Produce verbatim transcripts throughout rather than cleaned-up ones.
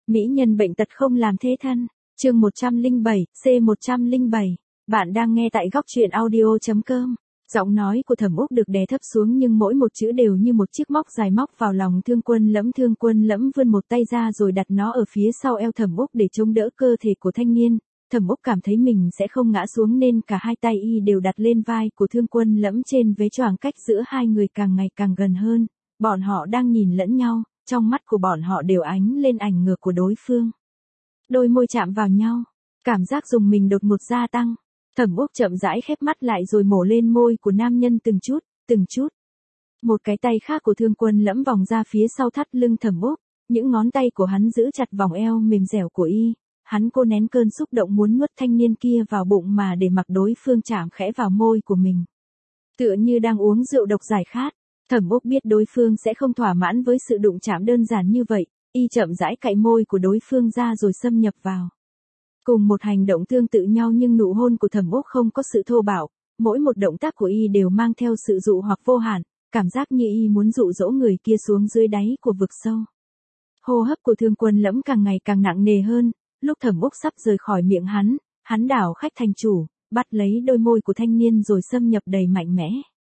Mỹ nhân bệnh tật không làm thế thân. Chương một trăm lẻ bảy, C một trăm lẻ bảy. Bạn đang nghe tại góc truyện audio chấm com. Giọng nói của Thẩm Úc được đè thấp xuống nhưng mỗi một chữ đều như một chiếc móc dài móc vào lòng Thương Quân Lẫm. Thương Quân Lẫm vươn một tay ra rồi đặt nó ở phía sau eo Thẩm Úc để chống đỡ cơ thể của thanh niên. Thẩm Úc cảm thấy mình sẽ không ngã xuống nên cả hai tay y đều đặt lên vai của Thương Quân Lẫm trên vế choàng, cách giữa hai người càng ngày càng gần hơn. Bọn họ đang nhìn lẫn nhau, trong mắt của bọn họ đều ánh lên ảnh ngược của đối phương. Đôi môi chạm vào nhau, cảm giác rùng mình đột ngột gia tăng. Thẩm Úc chậm rãi khép mắt lại rồi mổ lên môi của nam nhân từng chút, từng chút. Một cái tay khác của Thương Quân Lẫm vòng ra phía sau thắt lưng Thẩm Úc, những ngón tay của hắn giữ chặt vòng eo mềm dẻo của y. Hắn cố nén cơn xúc động muốn nuốt thanh niên kia vào bụng mà để mặc đối phương chạm khẽ vào môi của mình. Tựa như đang uống rượu độc giải khát, Thẩm Úc biết đối phương sẽ không thỏa mãn với sự đụng chạm đơn giản như vậy, y chậm rãi cạy môi của đối phương ra rồi xâm nhập vào. Cùng một hành động tương tự nhau nhưng nụ hôn của Thẩm Úc không có sự thô bạo, mỗi một động tác của y đều mang theo sự dụ hoặc vô hạn, cảm giác như y muốn dụ dỗ người kia xuống dưới đáy của vực sâu. Hô hấp của Thương Quân Lẫm càng ngày càng nặng nề hơn, lúc Thẩm Úc sắp rời khỏi miệng hắn, hắn đảo khách thành chủ, bắt lấy đôi môi của thanh niên rồi xâm nhập đầy mạnh mẽ.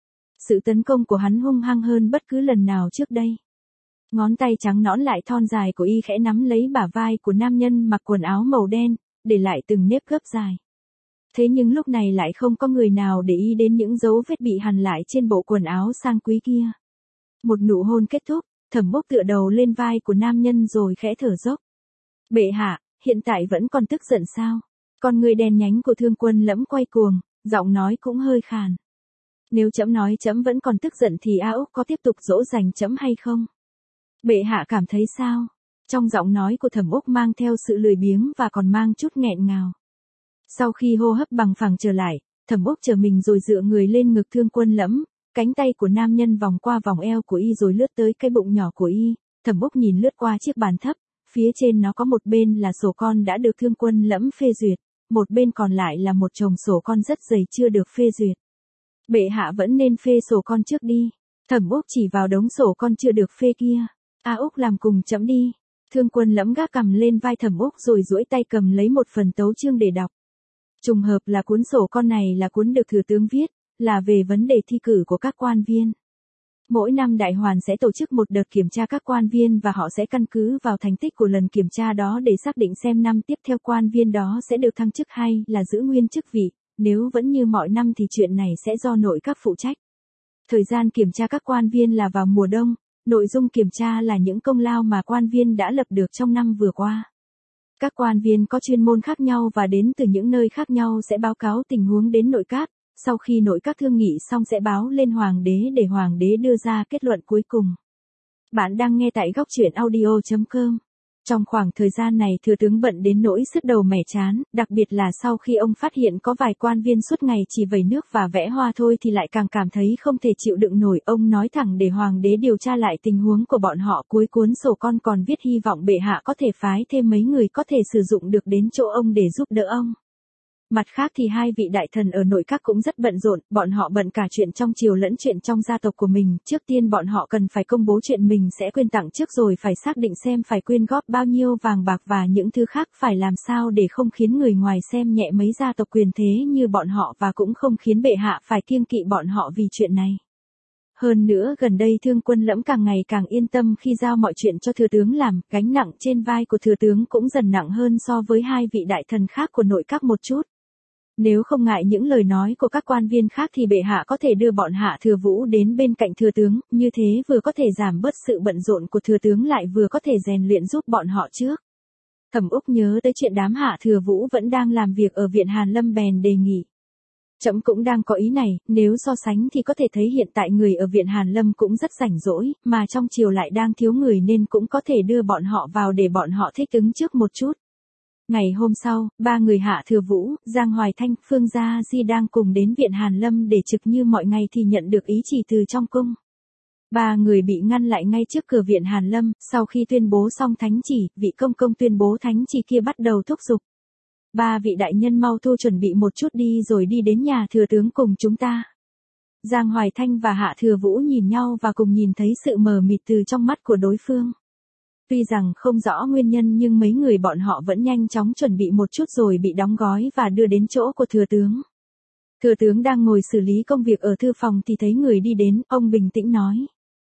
Sự tấn công của hắn hung hăng hơn bất cứ lần nào trước đây. Ngón tay trắng nõn lại thon dài của y khẽ nắm lấy bả vai của nam nhân mặc quần áo màu đen, để lại từng nếp gấp dài. Thế nhưng lúc này lại không có người nào để ý đến những dấu vết bị hằn lại trên bộ quần áo sang quý kia. Một nụ hôn kết thúc, Thẩm Úc tựa đầu lên vai của nam nhân rồi khẽ thở dốc. Bệ hạ, hiện tại vẫn còn tức giận sao? Con người đen nhánh của Thương Quân Lẫm quay cuồng, giọng nói cũng hơi khàn. Nếu trẫm nói trẫm vẫn còn tức giận thì A Úc có tiếp tục dỗ dành trẫm hay không? Bệ hạ cảm thấy sao? Trong giọng nói của Thẩm Úc mang theo sự lười biếng và còn mang chút nghẹn ngào. Sau khi hô hấp bằng phẳng trở lại, Thẩm Úc trở mình rồi dựa người lên ngực Thương Quân Lẫm, cánh tay của nam nhân vòng qua vòng eo của y rồi lướt tới cái bụng nhỏ của y. Thẩm Úc nhìn lướt qua chiếc bàn thấp, phía trên nó có một bên là sổ con đã được Thương Quân Lẫm phê duyệt, một bên còn lại là một chồng sổ con rất dày chưa được phê duyệt. Bệ hạ vẫn nên phê sổ con trước đi. Thẩm Úc chỉ vào đống sổ con chưa được phê kia. A Úc làm cùng trẫm đi. Thương Quân Lẫm gác cằm lên vai Thẩm Úc rồi duỗi tay cầm lấy một phần tấu chương để đọc. Trùng hợp là cuốn sổ con này là cuốn được thừa tướng viết, là về vấn đề thi cử của các quan viên. Mỗi năm đại hoàn sẽ tổ chức một đợt kiểm tra các quan viên và họ sẽ căn cứ vào thành tích của lần kiểm tra đó để xác định xem năm tiếp theo quan viên đó sẽ được thăng chức hay là giữ nguyên chức vị. Nếu vẫn như mọi năm thì chuyện này sẽ do nội các phụ trách. Thời gian kiểm tra các quan viên là vào mùa đông, nội dung kiểm tra là những công lao mà quan viên đã lập được trong năm vừa qua. Các quan viên có chuyên môn khác nhau và đến từ những nơi khác nhau sẽ báo cáo tình huống đến nội các, sau khi nội các thương nghị xong sẽ báo lên hoàng đế để hoàng đế đưa ra kết luận cuối cùng. Bạn đang nghe tại góc truyện audio chấm com. Trong khoảng thời gian này thừa tướng bận đến nỗi sứt đầu mẻ trán, đặc biệt là sau khi ông phát hiện có vài quan viên suốt ngày chỉ vẩy nước và vẽ hoa thôi thì lại càng cảm thấy không thể chịu đựng nổi. Ông nói thẳng để hoàng đế điều tra lại tình huống của bọn họ. Cuối cuốn sổ con còn viết hy vọng bệ hạ có thể phái thêm mấy người có thể sử dụng được đến chỗ ông để giúp đỡ ông. Mặt khác thì hai vị đại thần ở nội các cũng rất bận rộn, bọn họ bận cả chuyện trong triều lẫn chuyện trong gia tộc của mình. Trước tiên bọn họ cần phải công bố chuyện mình sẽ quyên tặng trước rồi phải xác định xem phải quyên góp bao nhiêu vàng bạc và những thứ khác phải làm sao để không khiến người ngoài xem nhẹ mấy gia tộc quyền thế như bọn họ và cũng không khiến bệ hạ phải kiêng kỵ bọn họ vì chuyện này. Hơn nữa gần đây Thương Quân Lẫm càng ngày càng yên tâm khi giao mọi chuyện cho thừa tướng làm, gánh nặng trên vai của thừa tướng cũng dần nặng hơn so với hai vị đại thần khác của nội các một chút. Nếu không ngại những lời nói của các quan viên khác thì bệ hạ có thể đưa bọn Hạ Thừa Vũ đến bên cạnh thừa tướng, như thế vừa có thể giảm bớt sự bận rộn của thừa tướng lại vừa có thể rèn luyện giúp bọn họ trước. Thẩm Úc nhớ tới chuyện đám Hạ Thừa Vũ vẫn đang làm việc ở viện Hàn Lâm bèn đề nghị. Trẫm cũng đang có ý này, nếu so sánh thì có thể thấy hiện tại người ở viện Hàn Lâm cũng rất rảnh rỗi, mà trong triều lại đang thiếu người nên cũng có thể đưa bọn họ vào để bọn họ thích ứng trước một chút. Ngày hôm sau, ba người Hạ Thừa Vũ, Giang Hoài Thanh, Phương Gia Di đang cùng đến viện Hàn Lâm để trực như mọi ngày thì nhận được ý chỉ từ trong cung. Ba người bị ngăn lại ngay trước cửa viện Hàn Lâm, sau khi tuyên bố xong thánh chỉ, vị công công tuyên bố thánh chỉ kia bắt đầu thúc giục. Ba vị đại nhân mau thu chuẩn bị một chút đi rồi đi đến nhà thừa tướng cùng chúng ta. Giang Hoài Thanh và Hạ Thừa Vũ nhìn nhau và cùng nhìn thấy sự mờ mịt từ trong mắt của đối phương. Tuy rằng không rõ nguyên nhân nhưng mấy người bọn họ vẫn nhanh chóng chuẩn bị một chút rồi bị đóng gói và đưa đến chỗ của thừa tướng. Thừa tướng đang ngồi xử lý công việc ở thư phòng thì thấy người đi đến, ông bình tĩnh nói.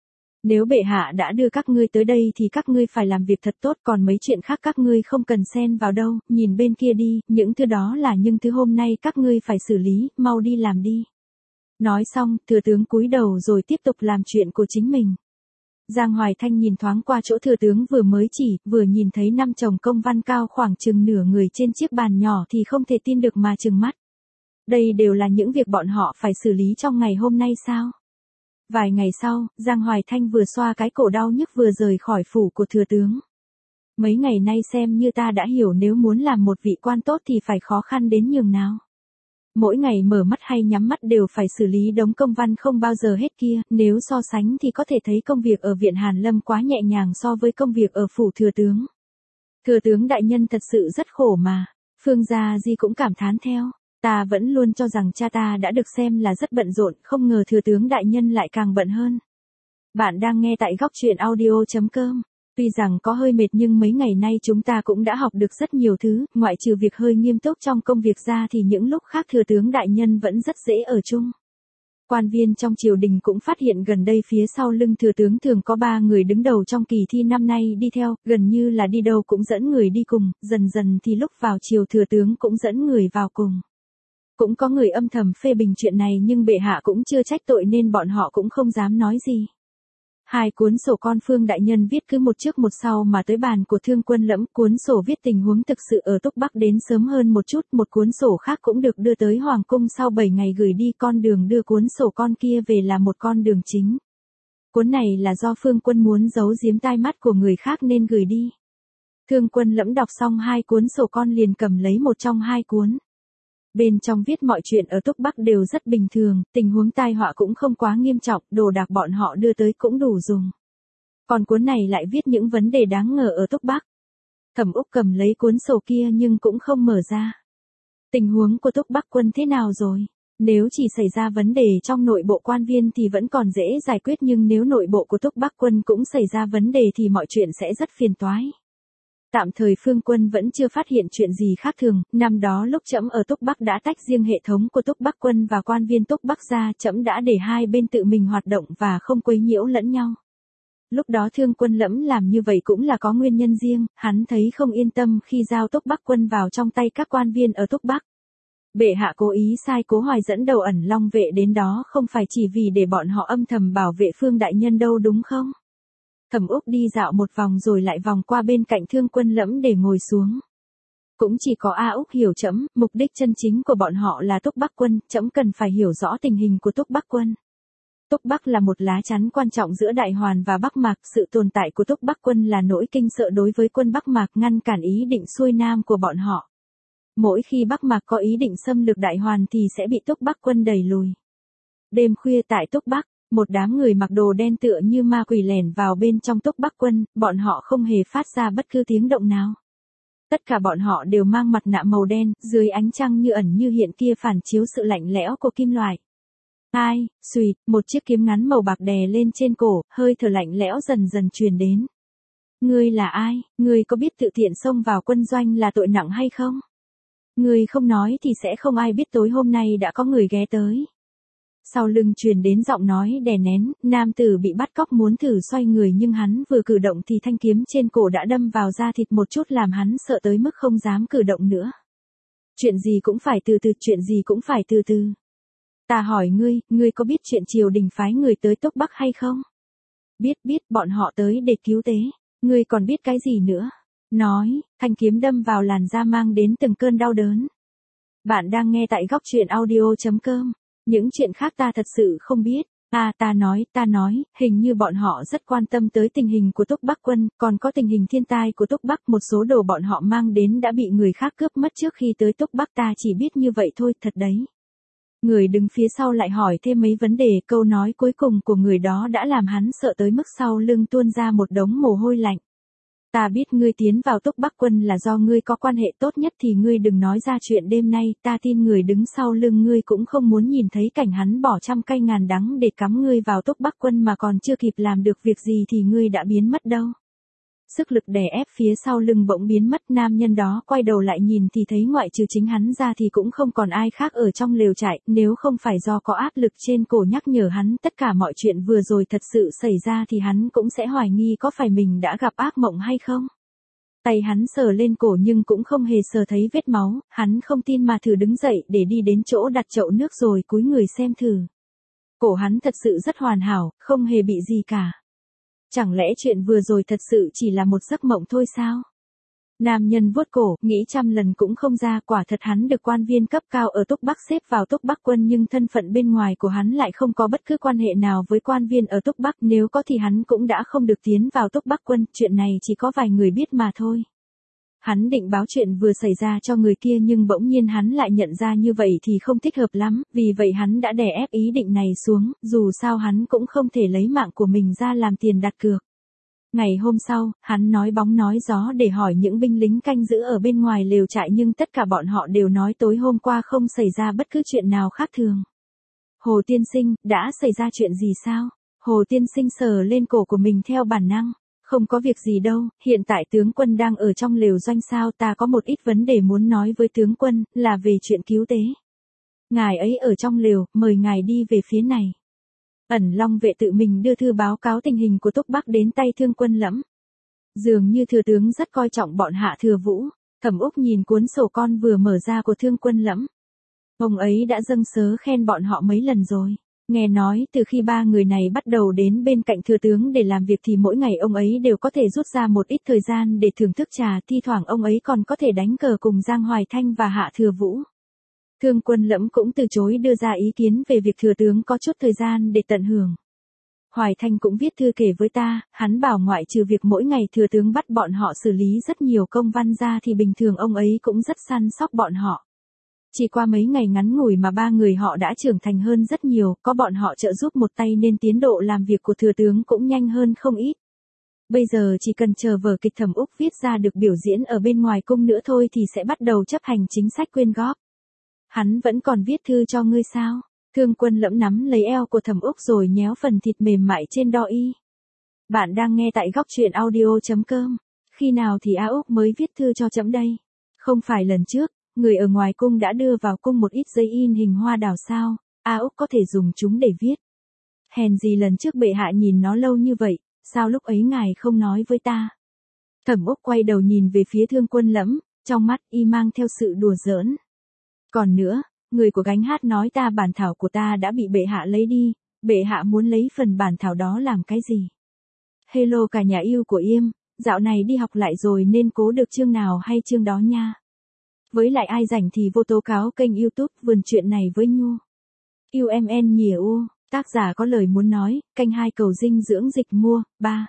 Nếu bệ hạ đã đưa các ngươi tới đây thì các ngươi phải làm việc thật tốt, còn mấy chuyện khác các ngươi không cần xen vào đâu, nhìn bên kia đi, những thứ đó là những thứ hôm nay các ngươi phải xử lý, mau đi làm đi. Nói xong, thừa tướng cúi đầu rồi tiếp tục làm chuyện của chính mình. Giang Hoài Thanh nhìn thoáng qua chỗ thừa tướng vừa mới chỉ, vừa nhìn thấy năm chồng công văn cao khoảng chừng nửa người trên chiếc bàn nhỏ thì không thể tin được mà trừng mắt. Đây đều là những việc bọn họ phải xử lý trong ngày hôm nay sao? Vài ngày sau, Giang Hoài Thanh vừa xoa cái cổ đau nhức vừa rời khỏi phủ của thừa tướng. Mấy ngày nay xem như ta đã hiểu nếu muốn làm một vị quan tốt thì phải khó khăn đến nhường nào. Mỗi ngày mở mắt hay nhắm mắt đều phải xử lý đống công văn không bao giờ hết kia, nếu so sánh thì có thể thấy công việc ở viện Hàn Lâm quá nhẹ nhàng so với công việc ở phủ thừa tướng. Thừa tướng đại nhân thật sự rất khổ mà, Phương Gia Di cũng cảm thán theo. Ta vẫn luôn cho rằng cha ta đã được xem là rất bận rộn, không ngờ thừa tướng đại nhân lại càng bận hơn. Bạn đang nghe tại góc truyện audio chấm com. Tuy rằng có hơi mệt nhưng mấy ngày nay chúng ta cũng đã học được rất nhiều thứ, ngoại trừ việc hơi nghiêm túc trong công việc ra thì những lúc khác thừa tướng đại nhân vẫn rất dễ ở chung. Quan viên trong triều đình cũng phát hiện gần đây phía sau lưng thừa tướng thường có ba người đứng đầu trong kỳ thi năm nay đi theo, gần như là đi đâu cũng dẫn người đi cùng, dần dần thì lúc vào triều thừa tướng cũng dẫn người vào cùng. Cũng có người âm thầm phê bình chuyện này nhưng bệ hạ cũng chưa trách tội nên bọn họ cũng không dám nói gì. Hai cuốn sổ con Phương đại nhân viết cứ một trước một sau mà tới bàn của Thương Quân Lẫm, cuốn sổ viết tình huống thực sự ở Túc Bắc đến sớm hơn một chút, một cuốn sổ khác cũng được đưa tới Hoàng cung sau bảy ngày gửi đi, con đường đưa cuốn sổ con kia về là một con đường chính. Cuốn này là do Phương Quân muốn giấu giếm tai mắt của người khác nên gửi đi. Thương Quân Lẫm đọc xong hai cuốn sổ con liền cầm lấy một trong hai cuốn. Bên trong viết mọi chuyện ở Túc Bắc đều rất bình thường, tình huống tai họa cũng không quá nghiêm trọng, đồ đạc bọn họ đưa tới cũng đủ dùng. Còn cuốn này lại viết những vấn đề đáng ngờ ở Túc Bắc. Thẩm Úc cầm lấy cuốn sổ kia nhưng cũng không mở ra. Tình huống của Túc Bắc quân thế nào rồi? Nếu chỉ xảy ra vấn đề trong nội bộ quan viên thì vẫn còn dễ giải quyết nhưng nếu nội bộ của Túc Bắc quân cũng xảy ra vấn đề thì mọi chuyện sẽ rất phiền toái. Tạm thời Phương Quân vẫn chưa phát hiện chuyện gì khác thường, năm đó lúc trẫm ở Túc Bắc đã tách riêng hệ thống của Túc Bắc quân và quan viên Túc Bắc ra, trẫm đã để hai bên tự mình hoạt động và không quấy nhiễu lẫn nhau. Lúc đó Thương Quân Lẫm làm như vậy cũng là có nguyên nhân riêng, hắn thấy không yên tâm khi giao Túc Bắc quân vào trong tay các quan viên ở Túc Bắc. Bệ hạ cố ý sai Cố Hoài dẫn đầu ẩn long vệ đến đó không phải chỉ vì để bọn họ âm thầm bảo vệ Phương đại nhân đâu đúng không? Thẩm Úc đi dạo một vòng rồi lại vòng qua bên cạnh Thương Quân Lẫm để ngồi xuống. Cũng chỉ có A Úc hiểu trẫm, mục đích chân chính của bọn họ là Túc Bắc quân, trẫm cần phải hiểu rõ tình hình của Túc Bắc quân. Túc Bắc là một lá chắn quan trọng giữa Đại Hoàn và Bắc Mạc, sự tồn tại của Túc Bắc quân là nỗi kinh sợ đối với quân Bắc Mạc, ngăn cản ý định xuôi nam của bọn họ. Mỗi khi Bắc Mạc có ý định xâm lược Đại Hoàn thì sẽ bị Túc Bắc quân đẩy lùi. Đêm khuya tại Túc Bắc, một đám người mặc đồ đen tựa như ma quỷ lẻn vào bên trong Túc Bắc quân, bọn họ không hề phát ra bất cứ tiếng động nào. Tất cả bọn họ đều mang mặt nạ màu đen, dưới ánh trăng như ẩn như hiện kia phản chiếu sự lạnh lẽo của kim loại. Ai, xùi, một chiếc kiếm ngắn màu bạc đè lên trên cổ, hơi thở lạnh lẽo dần dần truyền đến. Ngươi là ai, ngươi có biết tự tiện xông vào quân doanh là tội nặng hay không? Ngươi không nói thì sẽ không ai biết tối hôm nay đã có người ghé tới. Sau lưng truyền đến giọng nói đè nén, nam tử bị bắt cóc muốn thử xoay người nhưng hắn vừa cử động thì thanh kiếm trên cổ đã đâm vào da thịt một chút làm hắn sợ tới mức không dám cử động nữa. Chuyện gì cũng phải từ từ, chuyện gì cũng phải từ từ. Ta hỏi ngươi, ngươi có biết chuyện triều đình phái người tới Túc Bắc hay không? Biết biết, bọn họ tới để cứu tế. Ngươi còn biết cái gì nữa? Nói, thanh kiếm đâm vào làn da mang đến từng cơn đau đớn. Bạn đang nghe tại góc truyện audio chấm com. Những chuyện khác ta thật sự không biết. À ta nói, ta nói, hình như bọn họ rất quan tâm tới tình hình của Túc Bắc quân, còn có tình hình thiên tai của Túc Bắc, một số đồ bọn họ mang đến đã bị người khác cướp mất trước khi tới Túc Bắc, ta chỉ biết như vậy thôi, thật đấy. Người đứng phía sau lại hỏi thêm mấy vấn đề, câu nói cuối cùng của người đó đã làm hắn sợ tới mức sau lưng tuôn ra một đống mồ hôi lạnh. Ta biết ngươi tiến vào Túc Bắc quân là do ngươi có quan hệ tốt nhất thì ngươi đừng nói ra chuyện đêm nay, ta tin người đứng sau lưng ngươi cũng không muốn nhìn thấy cảnh hắn bỏ trăm cây ngàn đắng để cắm ngươi vào Túc Bắc quân mà còn chưa kịp làm được việc gì thì ngươi đã biến mất đâu. Sức lực đè ép phía sau lưng bỗng biến mất, nam nhân đó quay đầu lại nhìn thì thấy ngoại trừ chính hắn ra thì cũng không còn ai khác ở trong lều trại, nếu không phải do có áp lực trên cổ nhắc nhở hắn tất cả mọi chuyện vừa rồi thật sự xảy ra thì hắn cũng sẽ hoài nghi có phải mình đã gặp ác mộng hay không. Tay hắn sờ lên cổ nhưng cũng không hề sờ thấy vết máu, hắn không tin mà thử đứng dậy để đi đến chỗ đặt chậu nước rồi cúi người xem thử. Cổ hắn thật sự rất hoàn hảo, không hề bị gì cả. Chẳng lẽ chuyện vừa rồi thật sự chỉ là một giấc mộng thôi sao? Nam nhân vuốt cổ, nghĩ trăm lần cũng không ra, quả thật hắn được quan viên cấp cao ở Túc Bắc xếp vào Túc Bắc quân nhưng thân phận bên ngoài của hắn lại không có bất cứ quan hệ nào với quan viên ở Túc Bắc, nếu có thì hắn cũng đã không được tiến vào Túc Bắc quân, chuyện này chỉ có vài người biết mà thôi. Hắn định báo chuyện vừa xảy ra cho người kia nhưng bỗng nhiên hắn lại nhận ra như vậy thì không thích hợp lắm, vì vậy hắn đã đè ép ý định này xuống, dù sao hắn cũng không thể lấy mạng của mình ra làm tiền đặt cược. Ngày hôm sau, hắn nói bóng nói gió để hỏi những binh lính canh giữ ở bên ngoài lều trại nhưng tất cả bọn họ đều nói tối hôm qua không xảy ra bất cứ chuyện nào khác thường. Hồ tiên sinh, đã xảy ra chuyện gì sao? Hồ tiên sinh sờ lên cổ của mình theo bản năng. Không có việc gì đâu, hiện tại tướng quân đang ở trong lều doanh sao, ta có một ít vấn đề muốn nói với tướng quân, là về chuyện cứu tế. Ngài ấy ở trong lều, mời ngài đi về phía này. Ẩn Long vệ tự mình đưa thư báo cáo tình hình của Túc Bắc đến tay Thương Quân Lẫm. Dường như thừa tướng rất coi trọng bọn Hạ Thừa Vũ. Thẩm Úc nhìn cuốn sổ con vừa mở ra của Thương Quân Lẫm. Ông ấy đã dâng sớ khen bọn họ mấy lần rồi. Nghe nói từ khi ba người này bắt đầu đến bên cạnh thừa tướng để làm việc thì mỗi ngày ông ấy đều có thể rút ra một ít thời gian để thưởng thức trà, thi thoảng ông ấy còn có thể đánh cờ cùng Giang Hoài Thanh và Hạ Thừa Vũ. Thương Quân Lẫm cũng từ chối đưa ra ý kiến về việc thừa tướng có chút thời gian để tận hưởng. Hoài Thanh cũng viết thư kể với ta, hắn bảo ngoại trừ việc mỗi ngày thừa tướng bắt bọn họ xử lý rất nhiều công văn ra thì bình thường ông ấy cũng rất săn sóc bọn họ. Chỉ qua mấy ngày ngắn ngủi mà ba người họ đã trưởng thành hơn rất nhiều, có bọn họ trợ giúp một tay nên tiến độ làm việc của thừa tướng cũng nhanh hơn không ít. Bây giờ chỉ cần chờ vở kịch Thẩm Úc viết ra được biểu diễn ở bên ngoài cung nữa thôi thì sẽ bắt đầu chấp hành chính sách quyên góp. Hắn vẫn còn viết thư cho ngươi sao? Thương Quân Lẫm nắm lấy eo của Thẩm Úc rồi nhéo phần thịt mềm mại trên đo y. Bạn đang nghe tại góc truyện audio chấm com. Khi nào thì A Úc mới viết thư cho trẫm đây? Không phải lần trước, người ở ngoài cung đã đưa vào cung một ít giấy in hình hoa đào sao? A Úc có thể dùng chúng để viết. Hèn gì lần trước bệ hạ nhìn nó lâu như vậy, sao lúc ấy ngài không nói với ta? Thẩm Úc quay đầu nhìn về phía Thương Quân Lẫm, trong mắt y mang theo sự đùa giỡn. Còn nữa, người của gánh hát nói ta bản thảo của ta đã bị bệ hạ lấy đi, bệ hạ muốn lấy phần bản thảo đó làm cái gì? Hello cả nhà yêu của Yêm, dạo này đi học lại rồi nên cố được chương nào hay chương đó nha. Với lại ai rảnh thì vô tố cáo kênh YouTube Vườn Chuyện này với Nhu. u em en nhiều u, tác giả có lời muốn nói, kênh hai cầu dinh dưỡng dịch mua, ba.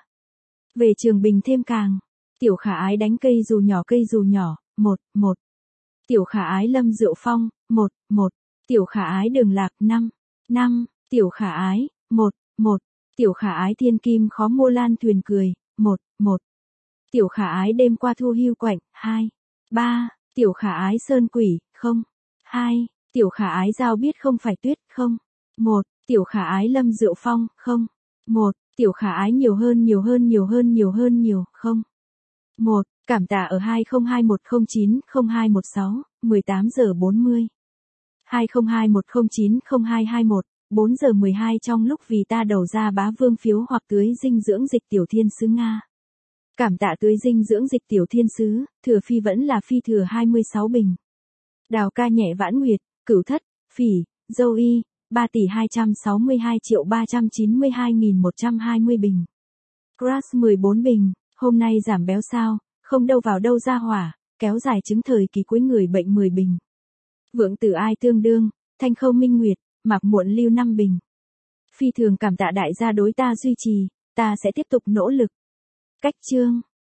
Về Trường Bình thêm càng. Tiểu Khả Ái đánh cây dù nhỏ cây dù nhỏ, một, một. Tiểu Khả Ái lâm rượu phong, một, một. Tiểu Khả Ái đường lạc, năm, năm. Tiểu Khả Ái, một, một. Tiểu Khả Ái thiên kim khó mua lan thuyền cười, một, một. Tiểu Khả Ái đêm qua thu hưu quạnh, hai, ba. Tiểu Khả Ái sơn quỷ, không, hai. Tiểu Khả Ái giao biết không phải tuyết, không, một. Tiểu Khả Ái lâm rượu phong, không, một. Tiểu Khả Ái nhiều hơn nhiều hơn nhiều hơn nhiều hơn nhiều, không, một. Cảm tạ ở hai không hai một không chín không hai một sáu, mười tám giờ bốn mươi. hai không hai một không chín không hai hai một, bốn giờ mười hai trong lúc vì ta đầu ra bá vương phiếu hoặc tưới dinh dưỡng dịch tiểu thiên sứ Nga. Cảm tạ tưới dinh dưỡng dịch tiểu thiên sứ, thừa phi vẫn là phi thừa hai mươi sáu bình. Đào ca nhẹ vãn nguyệt, cửu thất, phỉ, dâu y, ba tỷ hai trăm sáu mươi hai triệu ba trăm chín mươi hai nghìn một trăm hai mươi bình. Crash mười bốn bình, hôm nay giảm béo sao, không đâu vào đâu ra hỏa, kéo dài chứng thời kỳ cuối người bệnh mười bình. Vượng tử ai tương đương, thanh khâu minh nguyệt, mạc muộn lưu năm bình. Phi thường cảm tạ đại gia đối ta duy trì, ta sẽ tiếp tục nỗ lực. Cách chương.